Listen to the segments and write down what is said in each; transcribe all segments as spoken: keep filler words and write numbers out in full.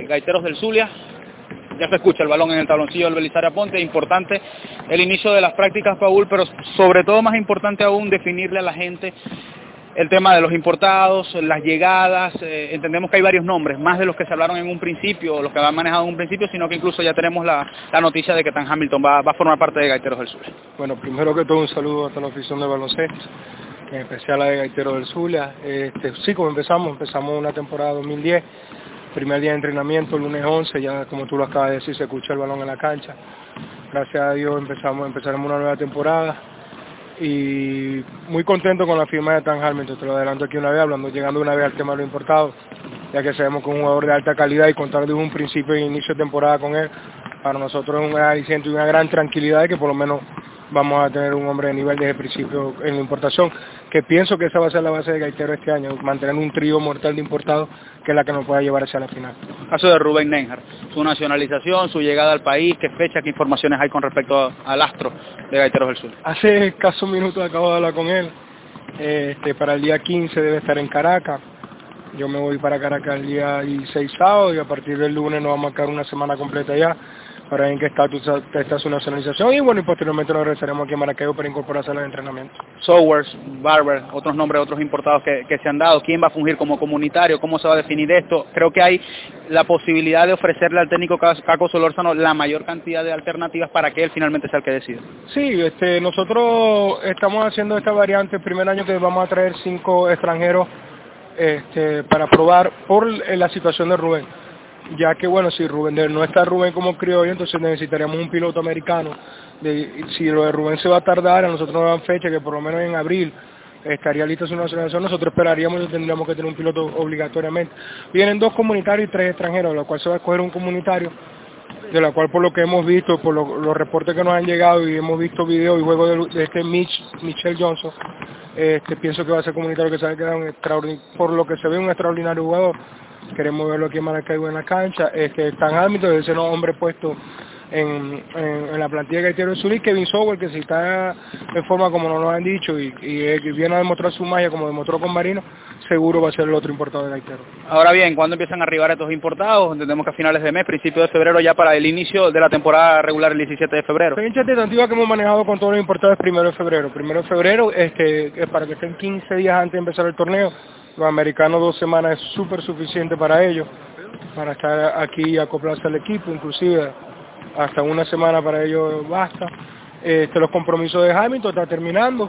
Gaiteros del Zulia. Ya se escucha el balón en el tabloncillo del Belisario Aponte. Importante el inicio de las prácticas, Paul, pero sobre todo más importante aún definirle a la gente el tema de los importados, las llegadas. Eh, entendemos que hay varios nombres, más de los que se hablaron en un principio, los que han manejado en un principio, sino que incluso ya tenemos la, la noticia de que Tan Hamilton va, va a formar parte de Gaiteros del Zulia. Bueno, primero que todo un saludo a toda la afición de baloncesto, en especial a la de Gaiteros del Zulia. Este, sí, como empezamos, empezamos una temporada dos mil diez, primer día de entrenamiento, lunes once, ya como tú lo acabas de decir, se escucha el balón en la cancha. Gracias a Dios empezamos, empezaremos una nueva temporada y muy contento con la firma de Tan Hamilton. Te lo adelanto aquí una vez, hablando, llegando una vez al tema de lo importado, ya que sabemos que es un jugador de alta calidad y contar desde un principio e inicio de temporada con él, para nosotros es un gran aliciente y una gran tranquilidad de que por lo menos vamos a tener un hombre de nivel desde el principio en la importación, que pienso que esa va a ser la base de Gaitero este año, mantener un trío mortal de importados que es la que nos pueda llevar hacia la final. Caso de Rubén Nenhard, su nacionalización, su llegada al país, qué fecha, qué informaciones hay con respecto al astro de Gaiteros del Sur. Hace escasos minutos acabo de hablar con él, este, para el día quince debe estar en Caracas. Yo me voy para Caracas el día dieciséis sábado y a partir del lunes nos vamos a quedar una semana completa allá para ver en qué estatus está su nacionalización y bueno, y posteriormente nos regresaremos aquí a Maracaibo para incorporarse al entrenamiento. Sowers, Barber, otros nombres, otros importados que, que se han dado, ¿quién va a fungir como comunitario? ¿Cómo se va a definir esto? Creo que hay la posibilidad de ofrecerle al técnico Caco Solórzano la mayor cantidad de alternativas para que él finalmente sea el que decida. Sí, este, nosotros estamos haciendo esta variante el primer año que vamos a traer cinco extranjeros este, para probar por la situación de Rubén. Ya que bueno, si Rubén no está Rubén como criollo, entonces necesitaríamos un piloto americano. De, si lo de Rubén se va a tardar, a nosotros nos dan fecha que por lo menos en abril estaría lista su nacionalización, nosotros esperaríamos y tendríamos que tener un piloto obligatoriamente. Vienen dos comunitarios y tres extranjeros, de lo cual se va a escoger un comunitario, de la cual por lo que hemos visto, por lo, los reportes que nos han llegado y hemos visto videos y juegos de, de este Mitch, Michelle Johnson, este, pienso que va a ser comunitario, que se va a quedar un extraordinario, por lo que se ve un extraordinario jugador. Queremos verlo aquí en Maracaibo en la cancha. Este, Tan Hamilton es ese hombre puesto en, en, en la plantilla de Gaiteros del Zulia, y Kevin Sowers, que si está en forma como nos lo han dicho y, y viene a demostrar su magia como demostró con Marino, seguro va a ser el otro importado de Gaiteros. Ahora bien, ¿cuándo empiezan a arribar estos importados? Entendemos que a finales de mes, principio de febrero, ya para el inicio de la temporada regular el diecisiete de febrero. La fecha tentativa que hemos manejado con todos los importados es primero de febrero. Primero de febrero, este, para que estén quince días antes de empezar el torneo. Los americanos dos semanas es súper suficiente para ellos, para estar aquí y acoplarse al equipo, inclusive hasta una semana para ellos basta. Este, los compromisos de Hamilton está terminando,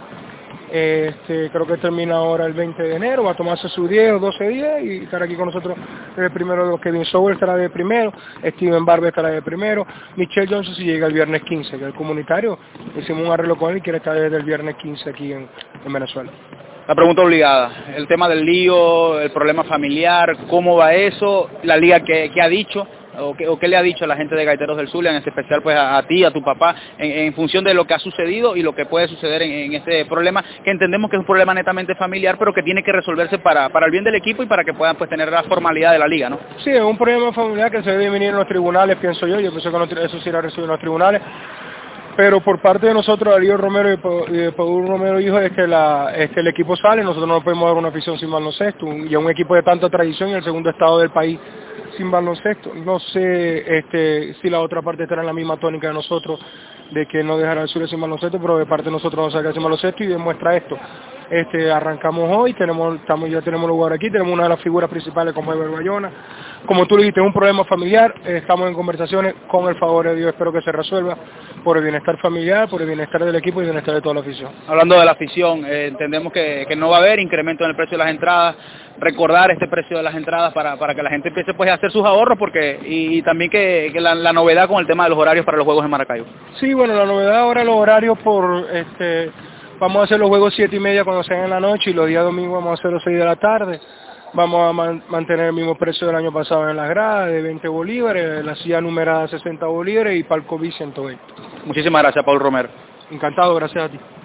este, creo que termina ahora el veinte de enero, va a tomarse sus diez o doce días y estar aquí con nosotros el primero de los Kevin Sowers estará de primero, Steven Barber estará de primero, Michelle Johnson si llega el viernes quince, que es el comunitario, hicimos un arreglo con él y quiere estar desde el viernes quince aquí en, en Venezuela. La pregunta obligada, el tema del lío, el problema familiar, ¿cómo va eso? La liga, ¿qué, qué ha dicho? O qué, o qué le ha dicho a la gente de Gaiteros del Zulia, en especial pues a, a ti, a tu papá, en, en función de lo que ha sucedido y lo que puede suceder en, en este problema, que entendemos que es un problema netamente familiar, pero que tiene que resolverse para, para el bien del equipo y para que puedan pues tener la formalidad de la liga, ¿no? Sí, es un problema familiar que se debe venir en los tribunales, pienso yo, yo pienso que eso se irá a resolver en los tribunales. Pero por parte de nosotros, Darío Romero y de Paul Romero hijo, es que, la, es que el equipo sale, nosotros no podemos dar una afición sin baloncesto, y a un equipo de tanta tradición y el segundo estado del país sin baloncesto. No sé este, si la otra parte estará en la misma tónica de nosotros, de que no dejará el Zulia sin baloncesto, pero de parte de nosotros no saca sin baloncesto y demuestra esto. Este, arrancamos hoy, tenemos, estamos, ya tenemos lugar aquí, tenemos una de las figuras principales como Ever Bayona. Como tú le dijiste, es un problema familiar, estamos en conversaciones, con el favor de Dios espero que se resuelva por el bienestar familiar, por el bienestar del equipo y el bienestar de toda la afición. Hablando de la afición, eh, entendemos que, que no va a haber incremento en el precio de las entradas, recordar este precio de las entradas para, para que la gente empiece pues, a hacer sus ahorros porque y, y también que, que la, la novedad con el tema de los horarios para los juegos en Maracaibo. Sí, bueno, la novedad ahora los horarios por... este vamos a hacer los juegos siete y media cuando sean en la noche y los días domingos vamos a hacer los seis de la tarde. Vamos a man mantener el mismo precio del año pasado en las gradas, de veinte bolívares, la silla numerada sesenta bolívares y palco B ciento veinte. Muchísimas gracias, Paul Romero. Encantado, gracias a ti.